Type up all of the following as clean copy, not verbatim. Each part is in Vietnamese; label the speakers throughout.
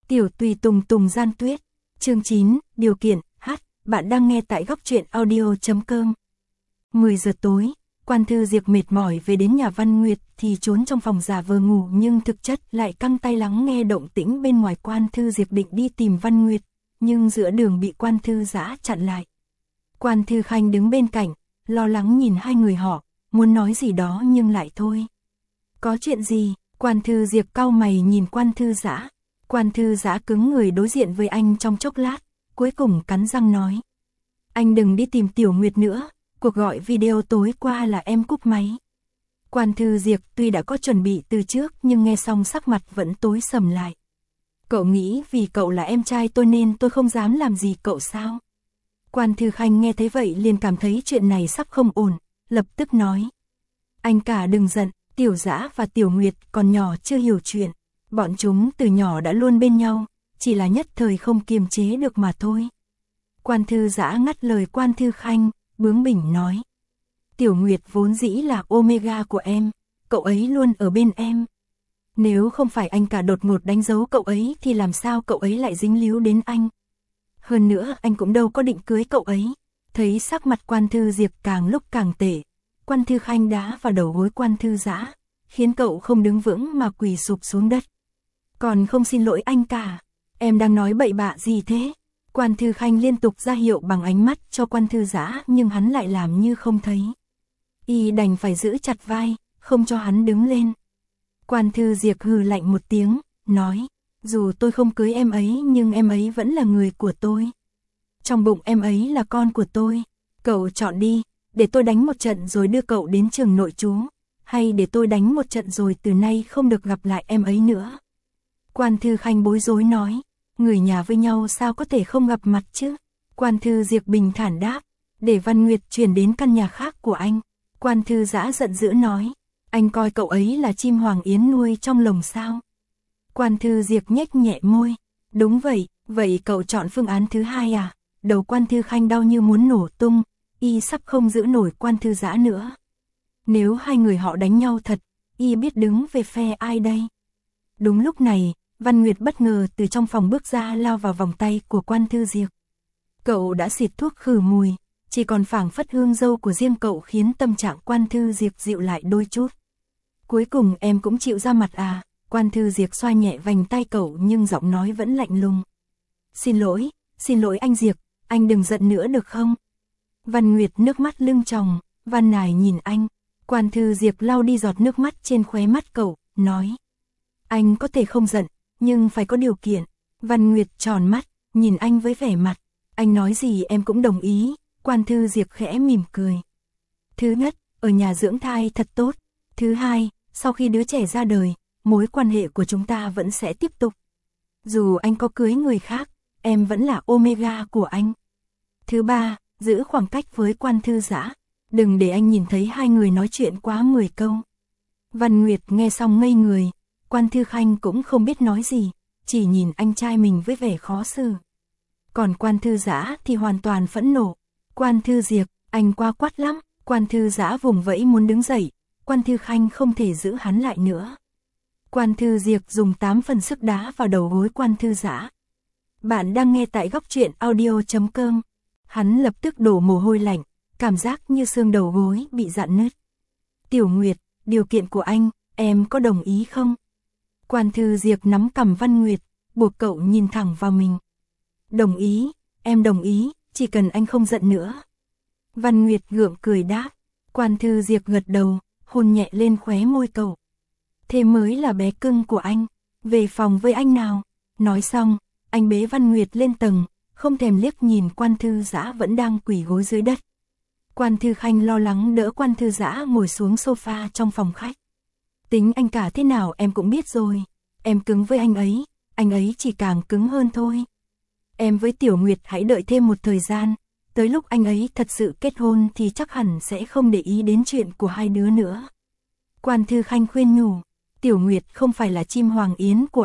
Speaker 1: Tiểu tùy tùng tùng gian tuyết. Chương 9, điều kiện, bạn đang nghe tại góc truyện audio.com. 10 giờ tối, Quan Thư Diệp mệt mỏi về đến nhà Văn Nguyệt thì trốn trong phòng giả vờ ngủ nhưng thực chất lại căng tay lắng nghe động tĩnh bên ngoài. Quan Thư Diệp định đi tìm Văn Nguyệt, nhưng giữa đường bị Quan Thư Dã chặn lại. Quan Thư Khanh đứng bên cạnh, lo lắng nhìn hai người họ, muốn nói gì đó nhưng lại thôi. Có chuyện gì? Quan Thư Diệp cau mày nhìn Quan Thư Dã. Quan Thư Dã cứng người đối diện với anh trong chốc lát, cuối cùng cắn răng nói. Anh đừng đi tìm Tiểu Nguyệt nữa, cuộc gọi video tối qua là em cúp máy. Quan Thư Diệp tuy đã có chuẩn bị từ trước nhưng nghe xong sắc mặt vẫn tối sầm lại. Cậu nghĩ vì cậu là em trai tôi nên tôi không dám làm gì cậu sao? Quan Thư Khanh nghe thấy vậy liền cảm thấy chuyện này sắp không ổn, lập tức nói. Anh cả đừng giận, Tiểu Dã và Tiểu Nguyệt còn nhỏ chưa hiểu chuyện. Bọn chúng từ nhỏ đã luôn bên nhau, chỉ là nhất thời không kiềm chế được mà thôi. Quan Thư Dã ngắt lời Quan Thư Khanh, bướng bỉnh nói. Tiểu Nguyệt vốn dĩ là Omega của em, cậu ấy luôn ở bên em. Nếu không phải anh cả đột ngột đánh dấu cậu ấy thì làm sao cậu ấy lại dính líu đến anh. Hơn nữa anh cũng đâu có định cưới cậu ấy. Thấy sắc mặt Quan Thư Diệp càng lúc càng tệ, Quan Thư Khanh đá vào đầu gối Quan Thư Dã, khiến cậu không đứng vững mà quỳ sụp xuống đất. Còn không xin lỗi anh cả, em đang nói bậy bạ gì thế? Quan Thư Khanh liên tục ra hiệu bằng ánh mắt cho Quan Thư Dã nhưng hắn lại làm như không thấy. Y đành phải giữ chặt vai, không cho hắn đứng lên. Quan Thư Diệp hừ lạnh một tiếng, nói, dù tôi không cưới em ấy nhưng em ấy vẫn là người của tôi. Trong bụng em ấy là con của tôi, cậu chọn đi, để tôi đánh một trận rồi đưa cậu đến trường nội trú, hay để tôi đánh một trận rồi từ nay không được gặp lại em ấy nữa. Quan Thư Khanh bối rối nói, người nhà với nhau sao có thể không gặp mặt chứ? Quan Thư Diệp bình thản đáp, để Văn Nguyệt chuyển đến căn nhà khác của anh. Quan Thư Dã giận dữ nói, anh coi cậu ấy là chim hoàng yến nuôi trong lồng sao? Quan Thư Diệp nhếch nhẹ môi, đúng vậy, vậy cậu chọn phương án thứ hai à? Đầu Quan Thư Khanh đau như muốn nổ tung, y sắp không giữ nổi Quan Thư Dã nữa. Nếu hai người họ đánh nhau thật, y biết đứng về phe ai đây? Đúng lúc này, Văn Nguyệt bất ngờ từ trong phòng bước ra lao vào vòng tay của Quan Thư Diệp. Cậu đã xịt thuốc khử mùi, chỉ còn phảng phất hương dâu của riêng cậu khiến tâm trạng Quan Thư Diệp dịu lại đôi chút. Cuối cùng em cũng chịu ra mặt à? Quan Thư Diệp xoa nhẹ vành tay cậu nhưng giọng nói vẫn lạnh lùng. Xin lỗi anh Diệp, anh đừng giận nữa được không? Văn Nguyệt nước mắt lưng tròng, van nài nhìn anh. Quan Thư Diệp lau đi giọt nước mắt trên khóe mắt cậu, nói. Anh có thể không giận, nhưng phải có điều kiện. Văn Nguyệt tròn mắt, nhìn anh với vẻ mặt. Anh nói gì em cũng đồng ý. Quan Thư Diệp khẽ mỉm cười. Thứ nhất, ở nhà dưỡng thai thật tốt. Thứ hai, sau khi đứa trẻ ra đời, mối quan hệ của chúng ta vẫn sẽ tiếp tục. Dù anh có cưới người khác, em vẫn là Omega của anh. Thứ ba, giữ khoảng cách với Quan Thư Dã. Đừng để anh nhìn thấy hai người nói chuyện quá 10 câu. Văn Nguyệt nghe xong ngây người. Quan Thư Khanh cũng không biết nói gì, chỉ nhìn anh trai mình với vẻ khó xử. Còn Quan Thư Dã thì hoàn toàn phẫn nộ. Quan Thư Diệp, anh quá quát lắm. Quan Thư Dã vùng vẫy muốn đứng dậy, Quan Thư Khanh không thể giữ hắn lại nữa. Quan Thư Diệp dùng 8 phần sức đá vào đầu gối Quan Thư Dã. Bạn đang nghe tại góc truyện audio.com. Hắn lập tức đổ mồ hôi lạnh, cảm giác như xương đầu gối bị rạn nứt. Tiểu Nguyệt, điều kiện của anh, em có đồng ý không? Quan Thư Diệp nắm cằm Văn Nguyệt, buộc cậu nhìn thẳng vào mình. Đồng ý, em đồng ý, chỉ cần anh không giận nữa. Văn Nguyệt gượng cười đáp. Quan Thư Diệp gật đầu, hôn nhẹ lên khóe môi cậu. Thế mới là bé cưng của anh, về phòng với anh nào. Nói xong, anh bế Văn Nguyệt lên tầng, không thèm liếc nhìn Quan Thư Dã vẫn đang quỳ gối dưới đất. Quan Thư Khanh lo lắng đỡ Quan Thư Dã ngồi xuống sofa trong phòng khách. Tính anh cả thế nào em cũng biết rồi, em cứng với anh ấy chỉ càng cứng hơn thôi. Em với Tiểu Nguyệt hãy đợi thêm một thời gian, tới lúc anh ấy thật sự kết hôn thì chắc hẳn sẽ không để ý đến chuyện của hai đứa nữa. Quan Thư Khanh khuyên nhủ, Tiểu Nguyệt không phải là chim hoàng yến của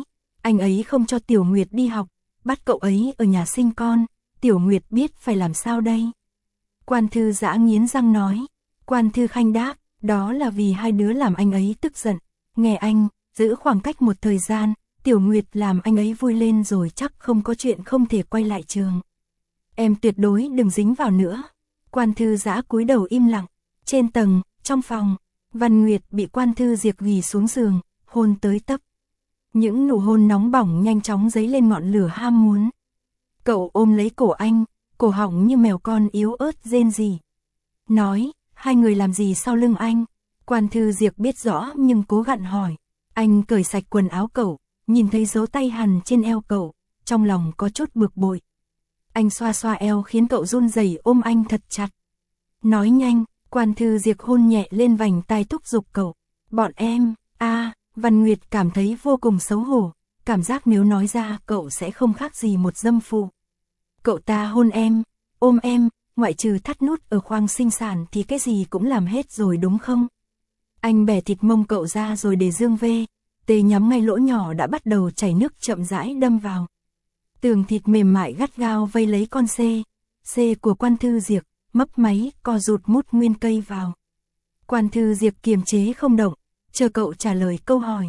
Speaker 1: anh ấy không cho Tiểu Nguyệt đi học, bắt cậu ấy ở nhà sinh con, Tiểu Nguyệt biết phải làm sao đây? Quan Thư Dã nghiến răng nói. Quan Thư Khanh đáp, đó là vì hai đứa làm anh ấy tức giận. Nghe anh, giữ khoảng cách một thời gian, Tiểu Nguyệt làm anh ấy vui lên rồi chắc không có chuyện không thể quay lại trường. Em tuyệt đối đừng dính vào nữa. Quan Thư Dã cúi đầu im lặng. Trên tầng, trong phòng, Văn Nguyệt bị Quan Thư Diệp ghì xuống giường, hôn tới tấp. Những nụ hôn nóng bỏng nhanh chóng dấy lên ngọn lửa ham muốn. Cậu ôm lấy cổ anh, cổ họng như mèo con yếu ớt rên rỉ. Nói, hai người làm gì sau lưng anh? Quan Thư Diệp biết rõ nhưng cố gặn hỏi. Anh cởi sạch quần áo cậu, nhìn thấy dấu tay hằn trên eo cậu, trong lòng có chút bực bội. Anh xoa xoa eo khiến cậu run rẩy ôm anh thật chặt. Nói nhanh, Quan Thư Diệp hôn nhẹ lên vành tai thúc giục cậu. Bọn em, Văn Nguyệt cảm thấy vô cùng xấu hổ, cảm giác nếu nói ra cậu sẽ không khác gì một dâm phụ. Cậu ta hôn em, ôm em, ngoại trừ thắt nút ở khoang sinh sản thì cái gì cũng làm hết rồi đúng không? Anh bẻ thịt mông cậu ra rồi để dương vê, tê nhắm ngay lỗ nhỏ đã bắt đầu chảy nước chậm rãi đâm vào. Tường thịt mềm mại gắt gao vây lấy con C của Quan Thư Diệp, mấp máy, co rụt mút nguyên cây vào. Quan Thư Diệp kiềm chế không động, chờ cậu trả lời câu hỏi.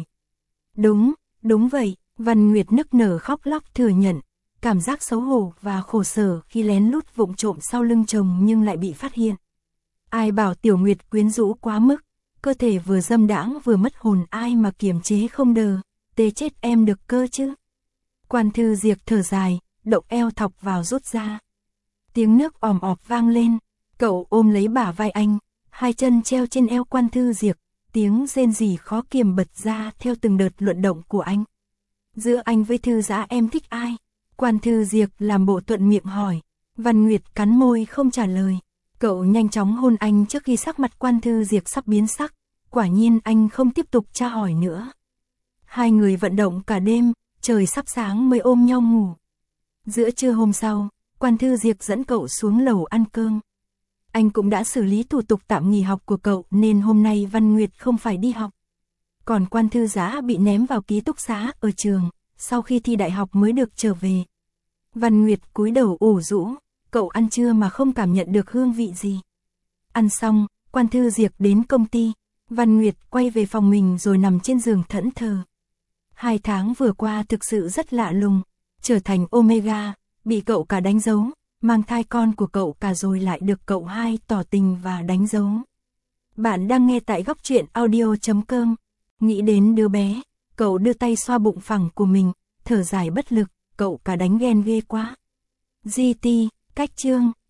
Speaker 1: Đúng vậy, Văn Nguyệt nức nở khóc lóc thừa nhận, cảm giác xấu hổ và khổ sở khi lén lút vụng trộm sau lưng chồng nhưng lại bị phát hiện. Ai bảo Tiểu Nguyệt quyến rũ quá mức, cơ thể vừa dâm đãng vừa mất hồn ai mà kiềm chế không đờ, tê chết em được cơ chứ. Quan Thư Diệp thở dài, động eo thọc vào rút ra. Tiếng nước òm ọp vang lên, cậu ôm lấy bả vai anh, hai chân treo trên eo Quan Thư Diệp, tiếng rên rỉ khó kiềm bật ra theo từng đợt luận động của anh. Giữa anh với Thư Dã em thích ai? Quan Thư Diệp làm bộ thuận miệng hỏi. Văn Nguyệt cắn môi không trả lời. Cậu nhanh chóng hôn anh trước khi sắc mặt Quan Thư Diệp sắp biến sắc. Quả nhiên anh không tiếp tục tra hỏi nữa. Hai người vận động cả đêm, trời sắp sáng mới ôm nhau ngủ. Giữa trưa hôm sau, Quan Thư Diệp dẫn cậu xuống lầu ăn cơm. Anh cũng đã xử lý thủ tục tạm nghỉ học của cậu nên hôm nay Văn Nguyệt không phải đi học. Còn Quan Thư Dã bị ném vào ký túc xá ở trường, sau khi thi đại học mới được trở về. Văn Nguyệt cúi đầu ủ rũ, cậu ăn trưa mà không cảm nhận được hương vị gì. Ăn xong, Quan Thư Diệp đến công ty, Văn Nguyệt quay về phòng mình rồi nằm trên giường thẫn thờ. 2 tháng vừa qua thực sự rất lạ lùng, trở thành Omega, bị cậu cả đánh dấu, mang thai con của cậu cả rồi lại được cậu hai tỏ tình và đánh dấu. Bạn đang nghe tại góc truyện audio.com. Nghĩ đến đứa bé, cậu đưa tay xoa bụng phẳng của mình, thở dài bất lực, cậu cả đánh ghen ghê quá. GT, cách chương.